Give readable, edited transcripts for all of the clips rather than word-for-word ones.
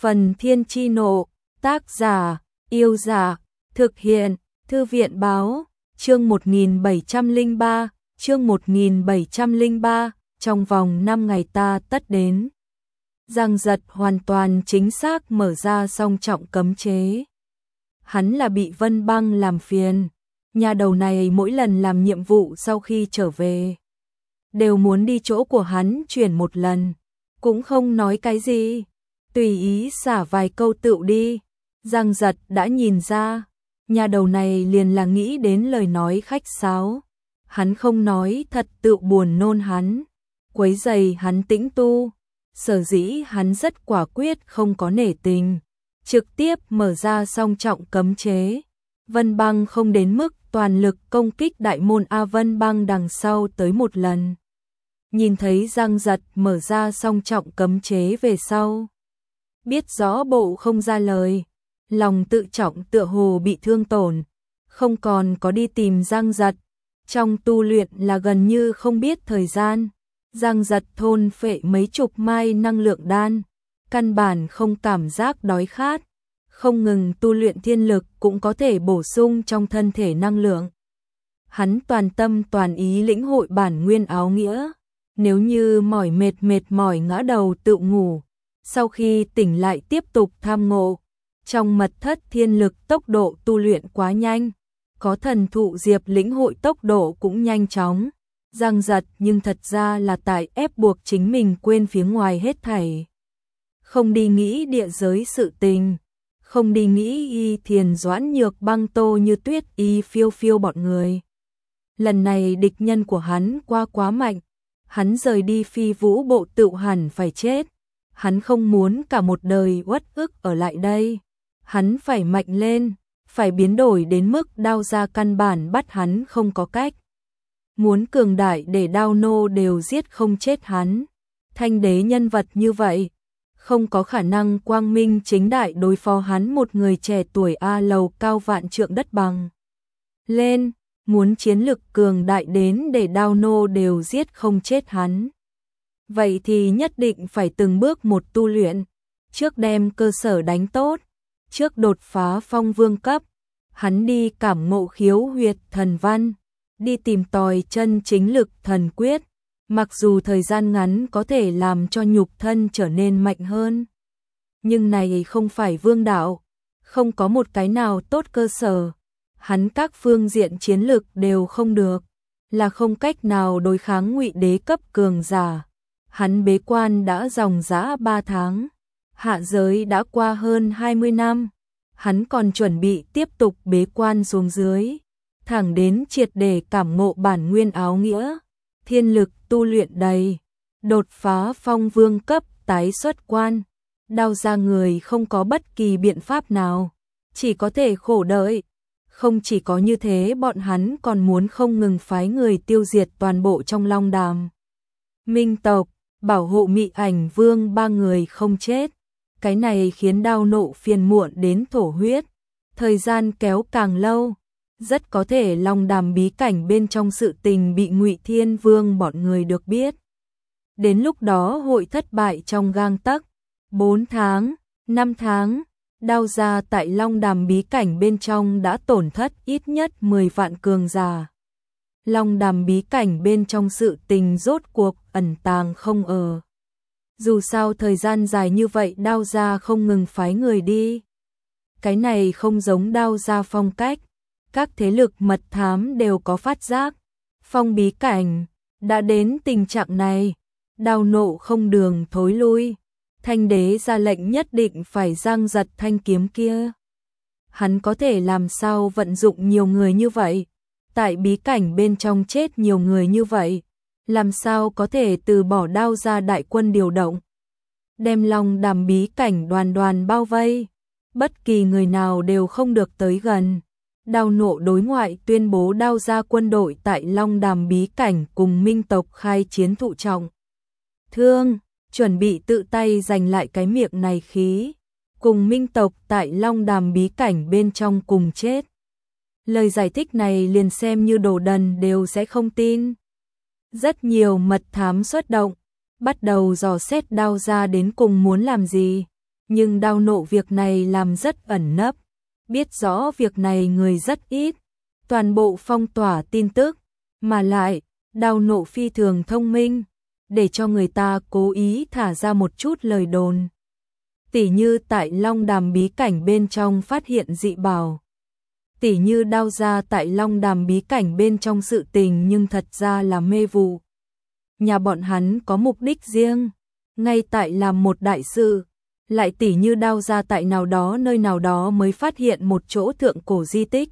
Phần Thiên Chi Nộ, tác giả, Yêu Giả, thực hiện, Thư viện Báo, chương 1703, chương 1703, trong vòng 5 ngày ta tất đến. Giang Giật hoàn toàn chính xác mở ra song trọng cấm chế. Hắn là bị Vân Băng làm phiền, nhà đầu này mỗi lần làm nhiệm vụ sau khi trở về đều muốn đi chỗ của hắn chuyển một lần, cũng không nói cái gì, tùy ý xả vài câu tựu đi. Giang Giật đã nhìn ra, nhà đầu này liền là nghĩ đến lời nói khách sáo. Hắn không nói thật tựu buồn nôn hắn, quấy rầy hắn tĩnh tu. Sở dĩ hắn rất quả quyết không có nể tình, trực tiếp mở ra song trọng cấm chế. Vân Băng không đến mức toàn lực công kích đại môn A. Vân Băng đằng sau tới một lần. Nhìn thấy Giang Giật mở ra song trọng cấm chế về sau, biết rõ bộ không ra lời, lòng tự trọng tựa hồ bị thương tổn, không còn có đi tìm Giang Giật. Trong tu luyện là gần như không biết thời gian. Giang Giật thôn phệ mấy chục mai năng lượng đan, căn bản không cảm giác đói khát, không ngừng tu luyện thiên lực cũng có thể bổ sung trong thân thể năng lượng. Hắn toàn tâm toàn ý lĩnh hội bản nguyên áo nghĩa, nếu như mỏi mệt mỏi ngã đầu tự ngủ, sau khi tỉnh lại tiếp tục tham ngộ. Trong mật thất thiên lực tốc độ tu luyện quá nhanh, có thần thụ diệp lĩnh hội tốc độ cũng nhanh chóng. Giang Giật nhưng thật ra là tại ép buộc chính mình quên phía ngoài hết thảy. Không đi nghĩ địa giới sự tình, không đi nghĩ Y Thiền Doãn Nhược Băng Tô Như Tuyết Y Phiêu Phiêu bọn người. Lần này địch nhân của hắn quá mạnh, hắn rời đi Phi Vũ bộ tựu hẳn phải chết. Hắn không muốn cả một đời uất ức ở lại đây. Hắn phải mạnh lên, phải biến đổi đến mức Đao Gia căn bản bắt hắn không có cách. Muốn cường đại để Đao Nô đều giết không chết hắn. Thanh đế nhân vật như vậy, không có khả năng quang minh chính đại đối phó hắn một người trẻ tuổi A Lầu cao vạn trượng đất bằng. Lên, muốn chiến lực cường đại đến để Đao Nô đều giết không chết hắn. Vậy thì nhất định phải từng bước một tu luyện, trước đem cơ sở đánh tốt, trước đột phá phong vương cấp. Hắn đi cảm ngộ khiếu huyệt thần văn, đi tìm tòi chân chính lực thần quyết, mặc dù thời gian ngắn có thể làm cho nhục thân trở nên mạnh hơn. Nhưng này không phải vương đạo, không có một cái nào tốt cơ sở. Hắn các phương diện chiến lực đều không được, là không cách nào đối kháng Ngụy đế cấp cường giả. Hắn bế quan đã dòng dã 3 tháng, hạ giới đã qua hơn 20 năm. Hắn còn chuẩn bị tiếp tục bế quan xuống dưới, thẳng đến triệt để cảm ngộ bản nguyên áo nghĩa, thiên lực tu luyện đầy, đột phá phong vương cấp tái xuất quan. Đao Gia người không có bất kỳ biện pháp nào, chỉ có thể khổ đợi. Không chỉ có như thế, bọn hắn còn muốn không ngừng phái người tiêu diệt toàn bộ trong Long Đàm Minh tộc, bảo hộ Mị Ảnh Vương 3 người không chết. Cái này khiến Đao Nộ phiền muộn đến thổ huyết. Thời gian kéo càng lâu, rất có thể Long Đàm bí cảnh bên trong sự tình bị Ngụy Thiên Vương bọn người được biết. Đến lúc đó hội thất bại trong gang tấc. 4 tháng, 5 tháng, Đao Gia tại Long Đàm bí cảnh bên trong đã tổn thất ít nhất 10 vạn cường giả. Long Đàm bí cảnh bên trong sự tình rốt cuộc ẩn tàng không ở. Dù sao thời gian dài như vậy Đao Gia không ngừng phái người đi. Cái này không giống Đao Gia phong cách. Các thế lực mật thám đều có phát giác. Phong bí cảnh đã đến tình trạng này, Đao Nộ không đường thối lui. Thanh đế ra lệnh nhất định phải Giang Giật thanh kiếm kia. Hắn có thể làm sao vận dụng nhiều người như vậy, tại bí cảnh bên trong chết nhiều người như vậy, làm sao có thể từ bỏ Đao Gia đại quân điều động, đem Long Đàm bí cảnh đoàn bao vây, bất kỳ người nào đều không được tới gần. Đao Nộ đối ngoại tuyên bố Đao Gia quân đội tại Long Đàm bí cảnh cùng Minh tộc khai chiến thụ trọng thương, chuẩn bị tự tay giành lại cái miệng này khí, cùng Minh tộc tại Long Đàm bí cảnh bên trong cùng chết. Lời giải thích này liền xem như đồ đần đều sẽ không tin. Rất nhiều mật thám xuất động, bắt đầu dò xét Đao Gia đến cùng muốn làm gì. Nhưng Đao Nộ việc này làm rất ẩn nấp, biết rõ việc này người rất ít, toàn bộ phong tỏa tin tức, mà lại, Đao Nộ phi thường thông minh, để cho người ta cố ý thả ra một chút lời đồn. Tỉ như tại Long Đàm bí cảnh bên trong phát hiện dị bảo. Tỉ như Đao gia tại Long Đàm bí cảnh bên trong sự tình nhưng thật ra là mê vụ. Nhà bọn hắn có mục đích riêng, ngay tại làm một đại sự. Lại tỉ như Đao gia tại nào đó nơi nào đó mới phát hiện một chỗ thượng cổ di tích.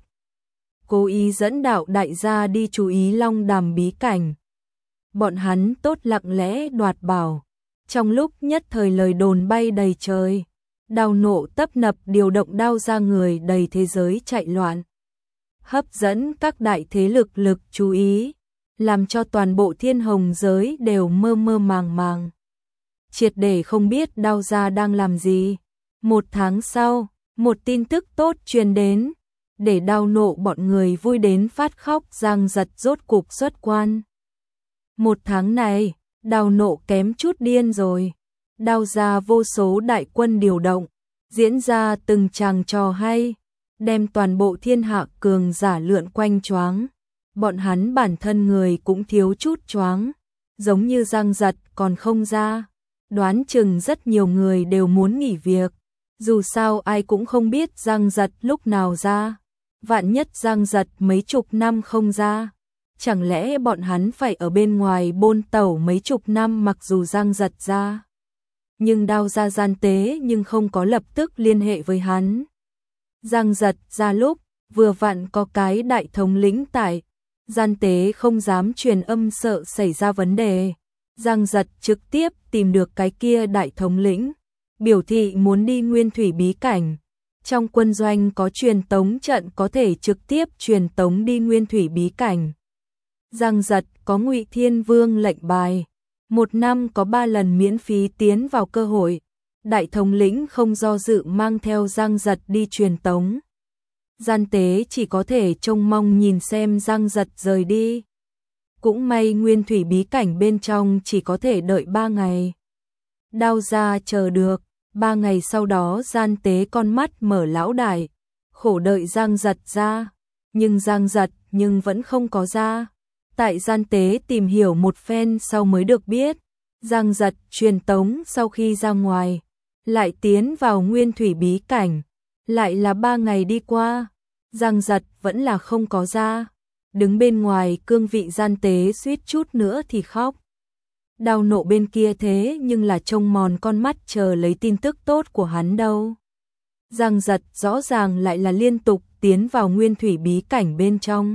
Cố ý dẫn đạo đại gia đi chú ý Long Đàm bí cảnh. Bọn hắn tốt lặng lẽ đoạt bảo. Trong lúc nhất thời lời đồn bay đầy trời, Đao Nộ tấp nập điều động Đao gia người đầy thế giới chạy loạn. Hấp dẫn các đại thế lực chú ý, làm cho toàn bộ thiên hồng giới đều mơ mơ màng màng. Triệt để không biết Đao gia đang làm gì. Một tháng sau, một tin tức tốt truyền đến, để Đao Nộ bọn người vui đến phát khóc. Giang Giật rốt cục xuất quan. Một tháng này, Đao Nộ kém chút điên rồi. Đao gia vô số đại quân điều động, diễn ra từng tràng trò hay, đem toàn bộ thiên hạ cường giả lượn quanh choáng. Bọn hắn bản thân người cũng thiếu chút choáng, giống như Giang Giật còn không ra. Đoán chừng rất nhiều người đều muốn nghỉ việc, dù sao ai cũng không biết Giang Giật lúc nào ra. Vạn nhất Giang Giật mấy chục năm không ra, chẳng lẽ bọn hắn phải ở bên ngoài bôn tẩu mấy chục năm mặc dù Giang Giật ra. Nhưng Đao gia gian tế nhưng không có lập tức liên hệ với hắn. Giang Giật ra lúc, vừa vặn có cái đại thống lĩnh tại, gian tế không dám truyền âm sợ xảy ra vấn đề. Giang Giật trực tiếp tìm được cái kia đại thống lĩnh, biểu thị muốn đi Nguyên Thủy bí cảnh. Trong quân doanh có truyền tống trận có thể trực tiếp truyền tống đi Nguyên Thủy bí cảnh. Giang Giật có Ngụy Thiên Vương lệnh bài, 1 năm có 3 lần miễn phí tiến vào cơ hội. Đại thống lĩnh không do dự mang theo Giang Giật đi truyền tống. Gian tế chỉ có thể trông mong nhìn xem Giang Giật rời đi. Cũng may Nguyên Thủy bí cảnh bên trong chỉ có thể đợi 3 ngày. Đao gia chờ được, 3 ngày sau đó gian tế con mắt mở lão đại, khổ đợi Giang Giật ra, nhưng Giang Giật vẫn không có ra. Tại gian tế tìm hiểu một phen sau mới được biết, Giang Giật truyền tống sau khi ra ngoài, lại tiến vào Nguyên Thủy bí cảnh, lại là 3 ngày đi qua, Giang Giật vẫn là không có ra. Đứng bên ngoài cương vị gian tế suýt chút nữa thì khóc. Đao Nộ bên kia thế nhưng là trông mòn con mắt chờ lấy tin tức tốt của hắn đâu. Giang Giật rõ ràng lại là liên tục tiến vào Nguyên Thủy bí cảnh bên trong.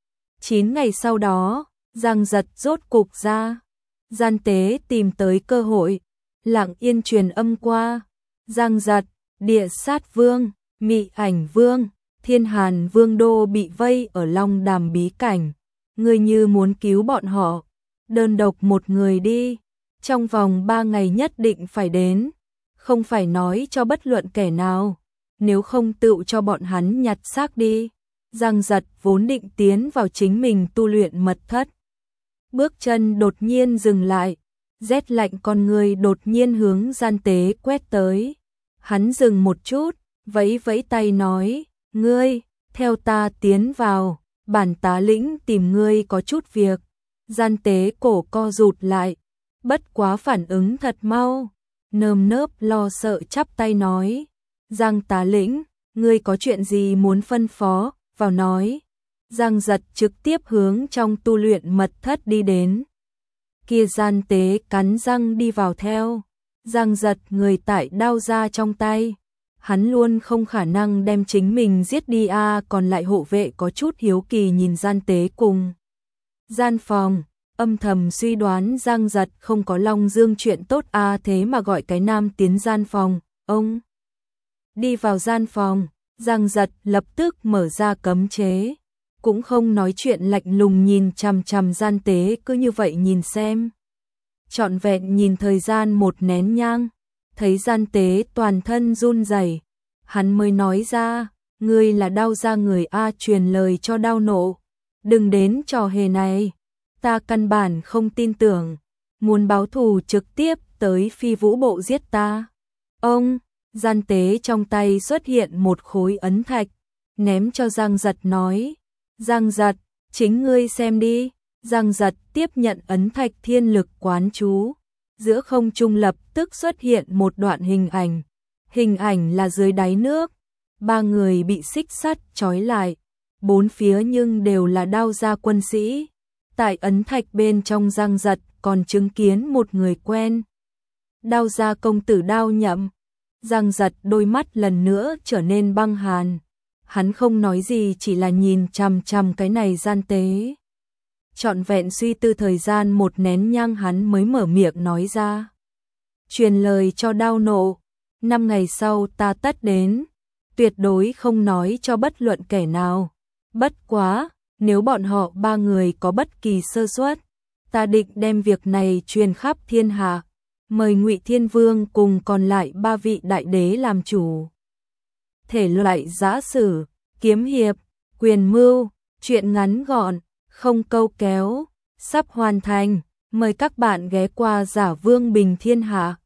9 ngày sau đó, Giang Giật rốt cục ra. Gian tế tìm tới cơ hội, lặng yên truyền âm qua. Giang Giật, Địa Sát Vương, Mị Ảnh Vương, Thiên Hàn Vương đô bị vây ở Long Đàm bí cảnh. Ngươi như muốn cứu bọn họ, đơn độc một người đi, trong vòng 3 ngày nhất định phải đến, không phải nói cho bất luận kẻ nào, nếu không tự cho bọn hắn nhặt xác đi. Giang Giật vốn định tiến vào chính mình tu luyện mật thất. Bước chân đột nhiên dừng lại, rét lạnh con người đột nhiên hướng gian tế quét tới. Hắn dừng một chút, vẫy vẫy tay nói, ngươi, theo ta tiến vào, bản tá lĩnh tìm ngươi có chút việc. Gian tế cổ co rụt lại, bất quá phản ứng thật mau, nơm nớp lo sợ chắp tay nói, Giang tá lĩnh, ngươi có chuyện gì muốn phân phó, vào nói. Giang Giật trực tiếp hướng trong tu luyện mật thất đi đến. Kia gian tế cắn răng đi vào theo. Giang Giật người tại đao ra trong tay. Hắn luôn không khả năng đem chính mình giết đi còn lại hộ vệ có chút hiếu kỳ nhìn gian tế cùng. Gian phòng, âm thầm suy đoán Giang Giật không có Long Dương chuyện tốt thế mà gọi cái nam tiến gian phòng, ông. Đi vào gian phòng, Giang Giật lập tức mở ra cấm chế, cũng không nói chuyện lạnh lùng nhìn chằm chằm gian tế cứ như vậy nhìn xem. Trọn vẹn nhìn thời gian 1 nén nhang, thấy gian tế toàn thân run rẩy, hắn mới nói ra, ngươi là Đao gia người truyền lời cho Đao Nộ, đừng đến trò hề này, ta căn bản không tin tưởng, muốn báo thù trực tiếp tới Phi Vũ bộ giết ta. Ông, Gian tế trong tay xuất hiện một khối ấn thạch, ném cho Giang Giật nói, Giang Giật, chính ngươi xem đi. Giang Giật tiếp nhận ấn thạch, thiên lực quán chú, giữa không trung lập tức xuất hiện một đoạn hình ảnh là dưới đáy nước, ba người bị xích sắt trói lại, bốn phía nhưng đều là đao gia quân sĩ. Tại ấn thạch bên trong Giang Giật còn chứng kiến một người quen, Đao gia công tử Đao Nhậm. Giang Giật đôi mắt lần nữa trở nên băng hàn, hắn không nói gì, chỉ là nhìn chằm chằm cái này gian tế. Trọn vẹn suy tư thời gian một nén nhang hắn mới mở miệng nói ra. Truyền lời cho Đao Nộ, 5 ngày sau ta tất đến, tuyệt đối không nói cho bất luận kẻ nào. Bất quá, nếu bọn họ ba người có bất kỳ sơ suất, ta định đem việc này truyền khắp thiên hạ, mời Ngụy Thiên Vương cùng còn lại 3 vị đại đế làm chủ. Thể loại giã sử, kiếm hiệp, quyền mưu, truyện ngắn gọn, không câu kéo, sắp hoàn thành, mời các bạn ghé qua Giả Vương Bình Thiên Hạ.